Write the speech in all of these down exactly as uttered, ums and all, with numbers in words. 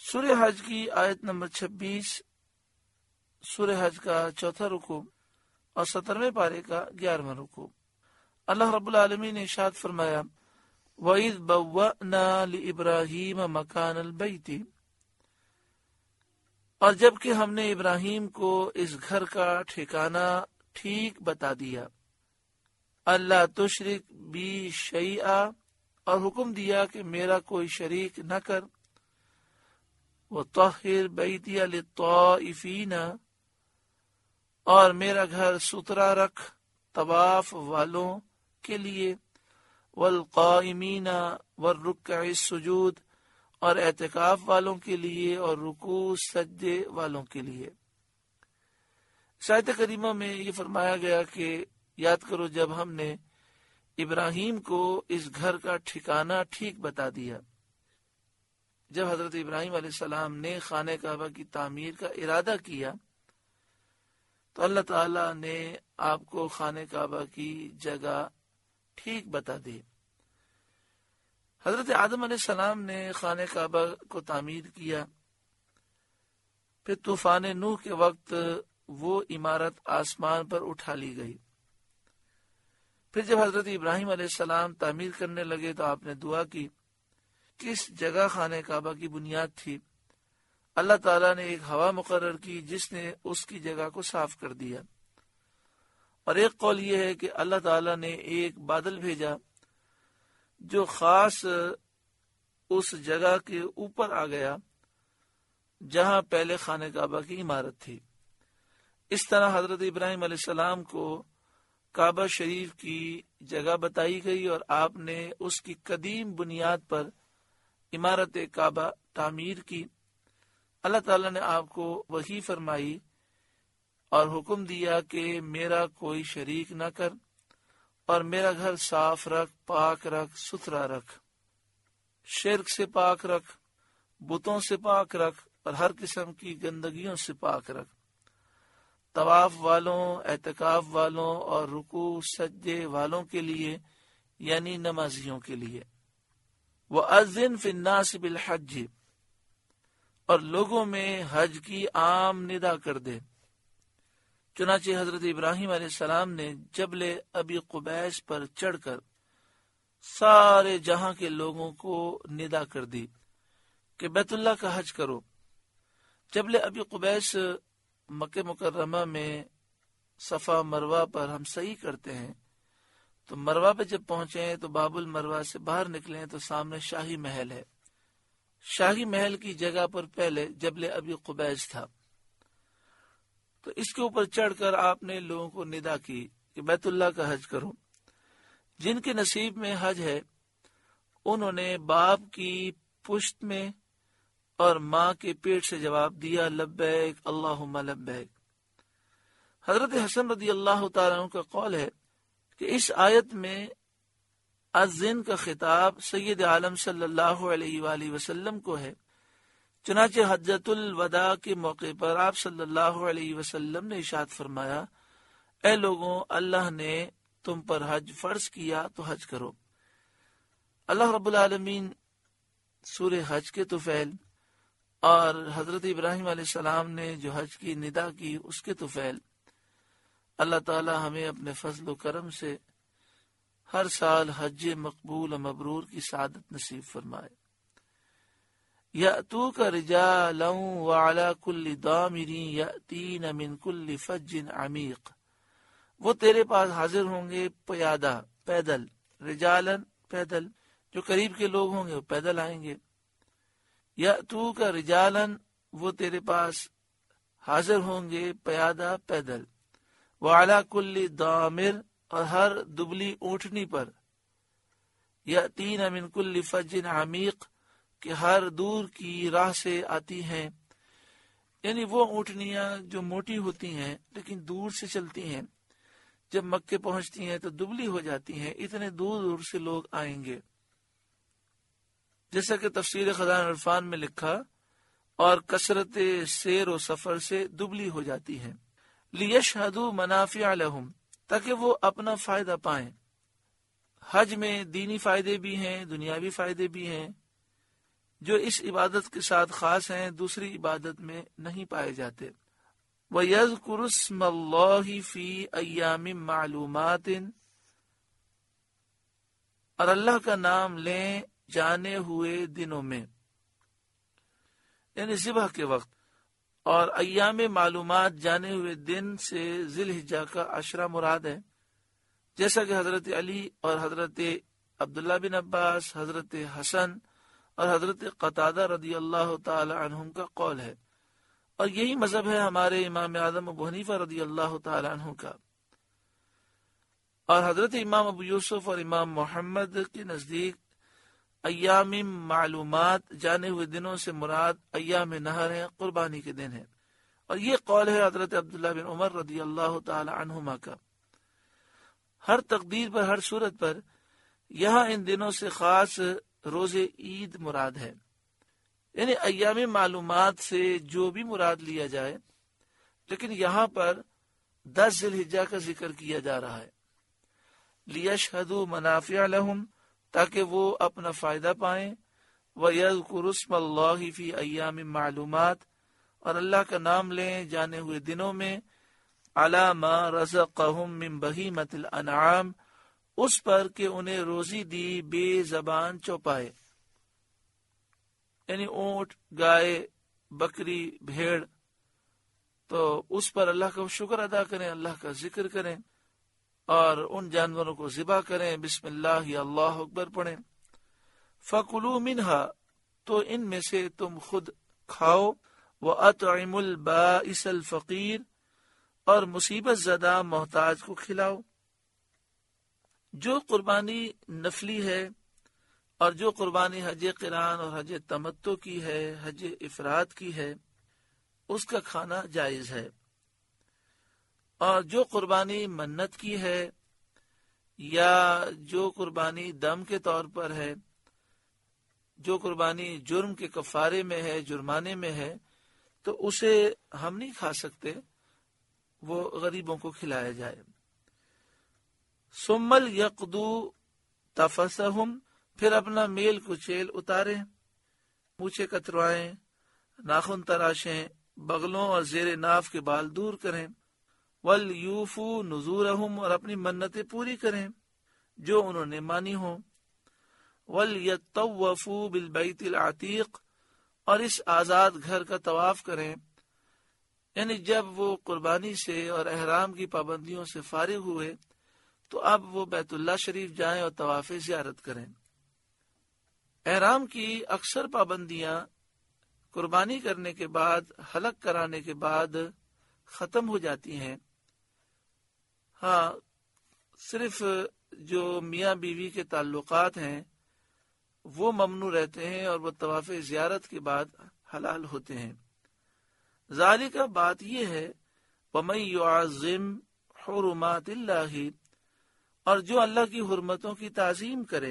سورہ حج کی آیت نمبر چھبیس، سورہ حج کا چوتھا رکوع اور سترویں پارے کا گیارہواں رکوع۔ اللہ رب العالمین نے ارشاد فرمایا وَإِذْ بَوَّأْنَا لِإِبْرَاهِيمَ مَكَانَ الْبَيْتِ، اور جب کہ ہم نے ابراہیم کو اس گھر کا ٹھکانہ ٹھیک بتا دیا، اللہ تشرک بی شیئا، اور حکم دیا کہ میرا کوئی شریک نہ کر، وَطَهِّرْ بَيْتِيَ لِلطَّائِفِينَ، اور میرا گھر ستھرا رکھ طواف والوں کے لیے، والقائمین والرکع السجود، اور اعتکاف والوں کے لیے اور رکوع سجدے والوں کے لیے۔ آیت کریمہ میں یہ فرمایا گیا کہ یاد کرو جب ہم نے ابراہیم کو اس گھر کا ٹھکانہ ٹھیک بتا دیا، جب حضرت ابراہیم علیہ السلام نے خانہ کعبہ کی تعمیر کا ارادہ کیا تو اللہ تعالی نے آپ کو خانہ کعبہ کی جگہ ٹھیک بتا دی۔ حضرت آدم علیہ السلام نے خانہ کعبہ کو تعمیر کیا، پھر طوفان نوح کے وقت وہ عمارت آسمان پر اٹھا لی گئی۔ پھر جب حضرت ابراہیم علیہ السلام تعمیر کرنے لگے تو آپ نے دعا کی۔ کس جگہ خانہ کعبہ کی بنیاد تھی؟ اللہ تعالیٰ نے ایک ہوا مقرر کی جس نے اس کی جگہ کو صاف کر دیا، اور ایک قول یہ ہے کہ اللہ تعالیٰ نے ایک بادل بھیجا جو خاص اس جگہ کے اوپر آ گیا جہاں پہلے خانہ کعبہ کی عمارت تھی۔ اس طرح حضرت ابراہیم علیہ السلام کو کعبہ شریف کی جگہ بتائی گئی اور آپ نے اس کی قدیم بنیاد پر عمارت کعبہ تعمیر کی۔ اللہ تعالیٰ نے آپ کو وحی فرمائی اور حکم دیا کہ میرا کوئی شریک نہ کر اور میرا گھر صاف رکھ، پاک رکھ، ستھرا رکھ، شرک سے پاک رکھ، بتوں سے پاک رکھ اور ہر قسم کی گندگیوں سے پاک رکھ، طواف والوں، اعتکاف والوں اور رکوع سجدے والوں کے لیے یعنی نمازیوں کے لیے۔ وَأَذِّن فِي النَّاسِ بِالْحَجِّ، اور لوگوں میں حج کی عام ندا کر دے۔ چنانچہ حضرت ابراہیم علیہ السلام نے جبل ابی قبیس پر چڑھ کر سارے جہاں کے لوگوں کو ندا کر دی کہ بیت اللہ کا حج کرو۔ جبل ابی قبیس مکہ مکرمہ میں صفا مروہ پر ہم سعی کرتے ہیں، تو مروہ پہ جب پہنچے تو باب المروہ سے باہر نکلیں تو سامنے شاہی محل ہے۔ شاہی محل کی جگہ پر پہلے جبل ابی قبیس تھا، تو اس کے اوپر چڑھ کر آپ نے لوگوں کو ندا کی کہ بیت اللہ کا حج کرو۔ جن کے نصیب میں حج ہے انہوں نے باپ کی پشت میں اور ماں کے پیٹ سے جواب دیا لبیک اللہم لبیک۔ حضرت حسن رضی اللہ تعالیٰ عنہ کا قول ہے کہ اس آیت میں اذن کا خطاب سید عالم صلی اللہ علیہ وآلہ وسلم کو ہے۔ چنانچہ حجۃ الوداع کے موقع پر آپ صلی اللہ علیہ وسلم نے ارشاد فرمایا، اے لوگوں، اللہ نے تم پر حج فرض کیا تو حج کرو۔ اللہ رب العالمین سورہ حج کے طفیل اور حضرت ابراہیم علیہ السلام نے جو حج کی ندا کی اس کے طفیل، اللہ تعالی ہمیں اپنے فضل و کرم سے ہر سال حج مقبول و مبرور کی سعادت نصیب فرمائے۔ یأتوک رجالا وعلی کل ضامر یأتین من کل فج عمیق، وہ تیرے پاس حاضر ہوں گے پیادہ، پیدل، رجالن پیدل، جو قریب کے لوگ ہوں گے وہ پیدل آئیں گے۔ یأتوک رجالن، وہ تیرے پاس حاضر ہوں گے پیادہ، پیدل، وعلی کل ضامر، اور ہر دبلی اونٹنی پر، یأتین من کل فج عمیق، کہ ہر دور کی راہ سے آتی ہیں، یعنی وہ اونٹنیاں جو موٹی ہوتی ہیں لیکن دور سے چلتی ہیں، جب مکے پہنچتی ہیں تو دبلی ہو جاتی ہیں، اتنے دور دور سے لوگ آئیں گے، جیسا کہ تفسیر خزائن عرفان میں لکھا، اور کثرت سیر و سفر سے دبلی ہو جاتی ہیں۔ لیشہدوا منافع لہم، تاکہ وہ اپنا فائدہ پائیں۔ حج میں دینی فائدے بھی ہیں، دنیاوی فائدے بھی ہیں۔ جو اس عبادت کے ساتھ خاص ہیں دوسری عبادت میں نہیں پائے جاتے۔ وَيَذْكُرُ اسْمَ اللَّهِ فِي أَيَّامٍ مَعْلُومَاتٍ، اور اللہ کا نام لیں جانے ہوئے دنوں میں، یعنی ذبح کے وقت، اور ایام معلومات جانے ہوئے دن سے ذی الحجہ کا عشرہ مراد ہے، جیسا کہ حضرت علی اور حضرت عبداللہ بن عباس، حضرت حسن اور حضرت قتادہ رضی اللہ تعالی عنہم کا قول ہے، اور یہی مذہب ہے ہمارے امام اعظم ابو حنیفہ رضی اللہ تعالی عنہ کا، اور حضرت امام ابو یوسف اور امام محمد کے نزدیک ایام معلومات جانے ہوئے دنوں سے مراد ایام نہر ہے، قربانی کے دن ہے، اور یہ قول ہے حضرت عبداللہ بن عمر رضی اللہ تعالی عنہما کا۔ ہر تقدیر پر، ہر صورت پر یہاں ان دنوں سے خاص روز عید مراد ہے، یعنی ایام معلومات سے جو بھی مراد لیا جائے، لیکن یہاں پر دس ذی الحجہ کا ذکر کیا جا رہا ہے، لیشہدوا منافع لہم، تاکہ وہ اپنا فائدہ پائیں، وَيَذْكُرُ اسْمَ اللَّهِ فِي أَيَّامٍ مَعْلُومَاتٍ، اور اللہ کا نام لیں جانے ہوئے دنوں میں، عَلَى مَا رَزَقَهُم مِّن بَهِيمَةِ الْأَنْعَامِ، اس پر کہ انہیں روزی دی بے زبان چوپائے، یعنی اونٹ، گائے، بکری، بھیڑ، تو اس پر اللہ کا شکر ادا کریں، اللہ کا ذکر کریں، اور ان جانوروں کو ذبح کریں، بسم اللہ یا اللہ اکبر پڑھیں۔ فَكُلُوا مِنْهَا، تو ان میں سے تم خود کھاؤ، وَأَطْعِمُوا الْبَائِسَ الْفَقِيرَ، اور مصیبت زدہ محتاج کو کھلاؤ۔ جو قربانی نفلی ہے اور جو قربانی حج قران اور حج تمتع کی ہے، حج افراد کی ہے، اس کا کھانا جائز ہے، اور جو قربانی منت کی ہے یا جو قربانی دم کے طور پر ہے، جو قربانی جرم کے کفارے میں ہے، جرمانے میں ہے، تو اسے ہم نہیں کھا سکتے، وہ غریبوں کو کھلایا جائے۔ ثم یقدو تفسہم، پھر اپنا میل کچیل اتاریں، مونچھیں کتروائیں، ناخن تراشیں، بغلوں اور زیر ناف کے بال دور کریں، وَلْيُوفُوا نُذُورَهُمْ، اور اپنی منتیں پوری کریں جو انہوں نے مانی ہوں، وَلْيَطَّوَّفُوا بِالْبَيْتِ الْعَتِيقِ، اور اس آزاد گھر کا طواف کریں، یعنی جب وہ قربانی سے اور احرام کی پابندیوں سے فارغ ہوئے تو اب وہ بیت اللہ شریف جائیں اور طواف زیارت کریں۔ احرام کی اکثر پابندیاں قربانی کرنے کے بعد، حلق کرانے کے بعد ختم ہو جاتی ہیں، ہاں صرف جو میاں بیوی کے تعلقات ہیں وہ ممنوع رہتے ہیں اور وہ طواف زیارت کے بعد حلال ہوتے ہیں۔ ذالک کا بات یہ ہے، وَمَن يُعَظِّمْ حُرُمَاتِ اللَّهِ، اور جو اللہ کی حرمتوں کی تعظیم کرے،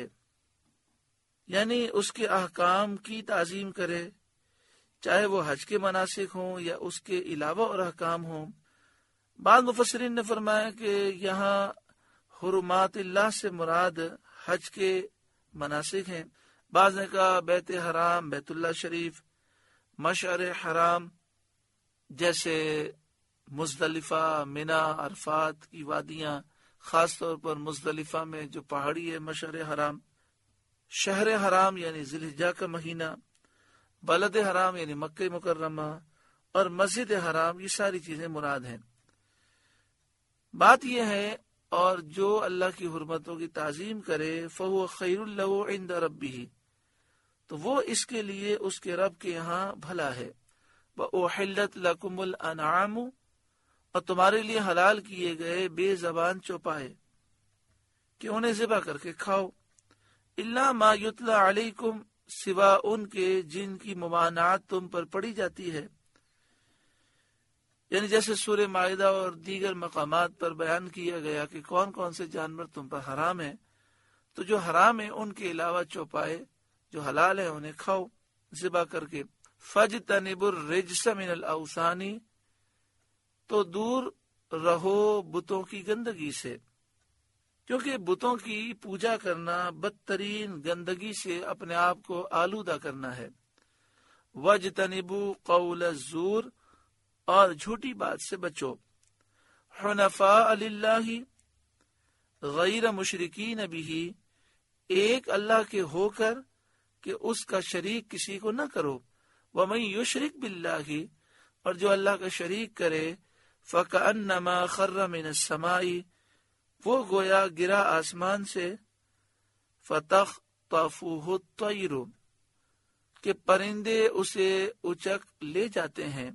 یعنی اس کے احکام کی تعظیم کرے، چاہے وہ حج کے مناسک ہوں یا اس کے علاوہ اور احکام ہوں۔ بعض مفسرین نے فرمایا کہ یہاں حرمات اللہ سے مراد حج کے مناسک ہیں، بعض نے کہا بیت حرام، بیت اللہ شریف، مشعر حرام جیسے مزدلفہ، منا، عرفات کی وادیاں، خاص طور پر مزدلفہ میں جو پہاڑی ہے مشعر حرام، شہر حرام یعنی ذی الحجہ کا مہینہ، بلد حرام یعنی مکہ مکرمہ، اور مسجد حرام، یہ ساری چیزیں مراد ہیں۔ بات یہ ہے، اور جو اللہ کی حرمتوں کی تعظیم کرے فَهُوَ خَيْرٌ لَهُ عِنْدَ رَبِّهِ، تو وہ اس کے لیے اس کے رب کے یہاں بھلا ہے۔ وَأُحِلَّتْ لَكُمُ الْأَنْعَامُ، اور تمہارے لیے حلال کیے گئے بے زبان چوپائے کہ انہیں ذبح کر کے کھاؤ، إِلَّا مَا يُتْلَى عَلَيْكُمْ، سوا ان کے جن کی ممانعت تم پر پڑی جاتی ہے، یعنی جیسے سورہ مائدہ اور دیگر مقامات پر بیان کیا گیا کہ کون کون سے جانور تم پر حرام ہیں، تو جو حرام ہیں ان کے علاوہ چوپائے، جو حلال ہیں انہیں کھاؤ ذبح کر کے۔ فَاجْتَنِبُوا الرِّجْسَ مِنَ الْأَوْثَانِ، تو دور رہو بتوں کی گندگی سے، کیونکہ بتوں کی پوجا کرنا بدترین گندگی سے اپنے آپ کو آلودہ کرنا ہے۔ وَاجْتَنِبُوا قَوْلَ الزُّورِ، اور جھوٹی بات سے بچو۔ حنفاء للہ، غیر مشرکین بہ، ایک اللہ کے ہو کر کہ اس کا شریک کسی کو نہ کرو۔ وَمَن یشرک باللہ، اور جو اللہ کا شریک کرے، فَكَأَنَّمَا خَرَّ مِنَ السَّمَاءِ، وہ گویا گرا آسمان سے، فَتَخْطَفُهُ الطَّيْرُ، کہ پرندے اسے اچک لے جاتے ہیں،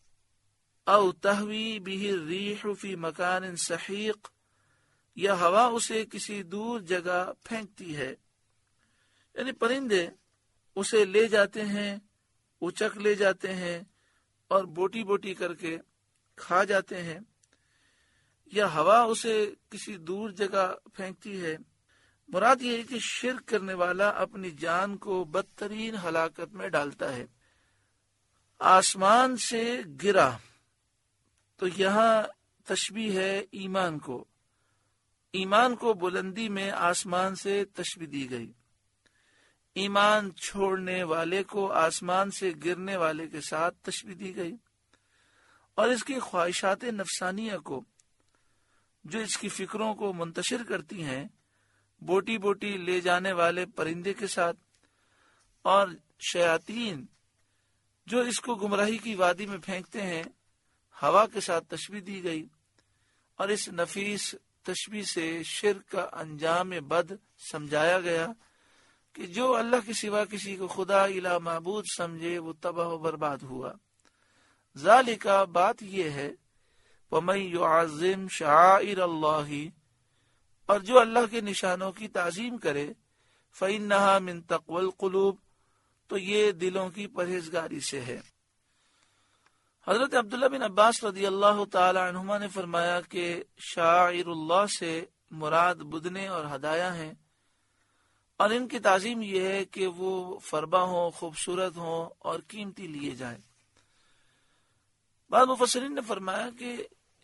او تہوی بہ الریح فی مکان سحیق، یا ہوا اسے کسی دور جگہ پھینکتی ہے۔ یعنی پرندے اسے لے جاتے ہیں، اچک لے جاتے ہیں اور بوٹی بوٹی کر کے کھا جاتے ہیں، یا ہوا اسے کسی دور جگہ پھینکتی ہے۔ مراد یہ ہے کہ شرک کرنے والا اپنی جان کو بدترین ہلاکت میں ڈالتا ہے۔ آسمان سے گرا، تو یہاں تشبیہ ہے ایمان کو، ایمان کو بلندی میں آسمان سے تشبیہ دی گئی۔ ایمان چھوڑنے والے کو آسمان سے گرنے والے کے ساتھ تشبیہ دی گئی، اور اس کی خواہشات نفسانیہ کو، جو اس کی فکروں کو منتشر کرتی ہیں، بوٹی بوٹی لے جانے والے پرندے کے ساتھ، اور شیاطین جو اس کو گمراہی کی وادی میں پھینکتے ہیں، ہوا کے ساتھ تشبیہ دی گئی۔ اور اس نفیس تشبیہ سے شرک کا انجام بد سمجھایا گیا کہ جو اللہ کے سوا کسی کو خدا الہ معبود سمجھے وہ تباہ و برباد ہوا۔ ذالک، بات یہ ہے، وَمَن يُعَظِّمْ شَعَائِرَ اللَّهِ، اور جو اللہ کے نشانوں کی تعظیم کرے، فَإِنَّهَا مِن تَقْوَى الْقُلُوبِ، تو یہ دلوں کی پرہیزگاری سے ہے۔ حضرت عبداللہ بن عباس رضی اللہ تعالی عنہما نے فرمایا کہ شاعر اللہ سے مراد بدنے اور ہدایا ہیں، اور ان کی تعظیم یہ ہے کہ وہ فربا ہوں، خوبصورت ہوں اور قیمتی لیے جائیں۔ بعض مفسرین نے فرمایا کہ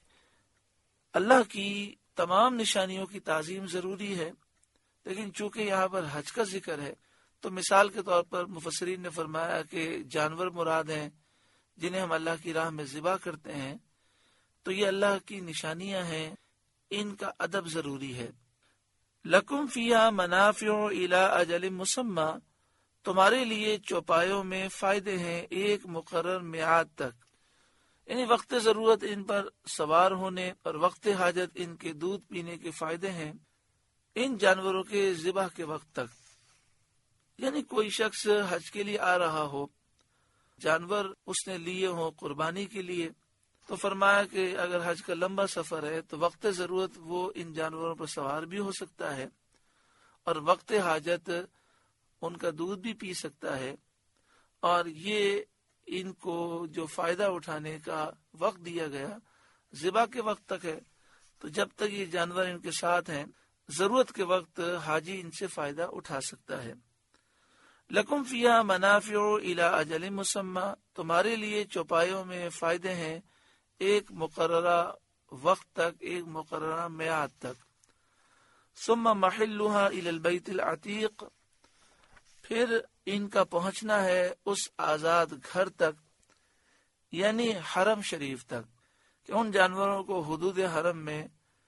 اللہ کی تمام نشانیوں کی تعظیم ضروری ہے، لیکن چونکہ یہاں پر حج کا ذکر ہے تو مثال کے طور پر مفسرین نے فرمایا کہ جانور مراد ہیں جنہیں ہم اللہ کی راہ میں ذبح کرتے ہیں، تو یہ اللہ کی نشانیاں ہیں، ان کا ادب ضروری ہے۔ لکم فیہا منافع الی اجل مسمی، تمہارے لیے چوپایوں میں فائدے ہیں ایک مقرر میعاد تک، یعنی وقت ضرورت ان پر سوار ہونے اور وقت حاجت ان کے دودھ پینے کے فائدے ہیں ان جانوروں کے ذبح کے وقت تک۔ یعنی کوئی شخص حج کے لیے آ رہا ہو، جانور اس نے لیے ہوں قربانی کے لیے، تو فرمایا کہ اگر حج کا لمبا سفر ہے تو وقت ضرورت وہ ان جانوروں پر سوار بھی ہو سکتا ہے، اور وقت حاجت ان کا دودھ بھی پی سکتا ہے، اور یہ ان کو جو فائدہ اٹھانے کا وقت دیا گیا ذبح کے وقت تک ہے، تو جب تک یہ جانور ان کے ساتھ ہیں ضرورت کے وقت حاجی ان سے فائدہ اٹھا سکتا ہے۔ لکم فیہا منافع الی اجل مسمی، تمہارے لیے چوپایوں میں فائدے ہیں ایک مقررہ وقت تک، ایک مقررہ میعاد تک۔ ثم محلها الی البیت العتیق، پھر ان کا پہنچنا ہے اس آزاد گھر تک، یعنی حرم شریف تک، کہ ان جانوروں کو حدود حرم میں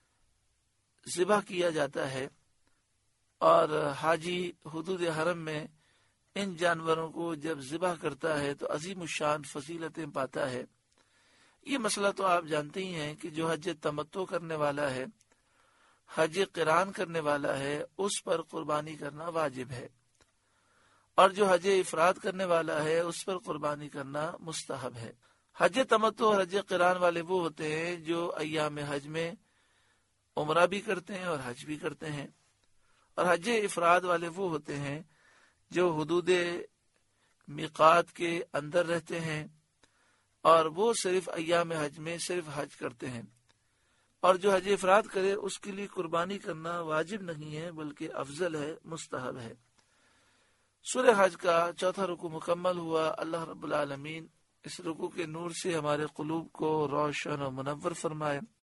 ذبح کیا جاتا ہے، اور حاجی حدود حرم میں ان جانوروں کو جب ذبح کرتا ہے تو عظیم الشان فضیلتیں پاتا ہے۔ یہ مسئلہ تو آپ جانتے ہی ہیں کہ جو حج تمتع کرنے والا ہے، حج قران کرنے والا ہے، اس پر قربانی کرنا واجب ہے، اور جو حج افراد کرنے والا ہے اس پر قربانی کرنا مستحب ہے۔ حج تمتع اور حج قران والے وہ ہوتے ہیں جو ایام حج میں عمرہ بھی کرتے ہیں اور حج بھی کرتے ہیں، اور حج افراد والے وہ ہوتے ہیں جو حدود میقات کے اندر رہتے ہیں، اور وہ صرف ایام حج میں صرف حج کرتے ہیں، اور جو حج افراد کرے اس کے لیے قربانی کرنا واجب نہیں ہے بلکہ افضل ہے، مستحب ہے۔ سورہ حج کا چوتھا رکوع مکمل ہوا۔ اللہ رب العالمین اس رکوع کے نور سے ہمارے قلوب کو روشن و منور فرمائے۔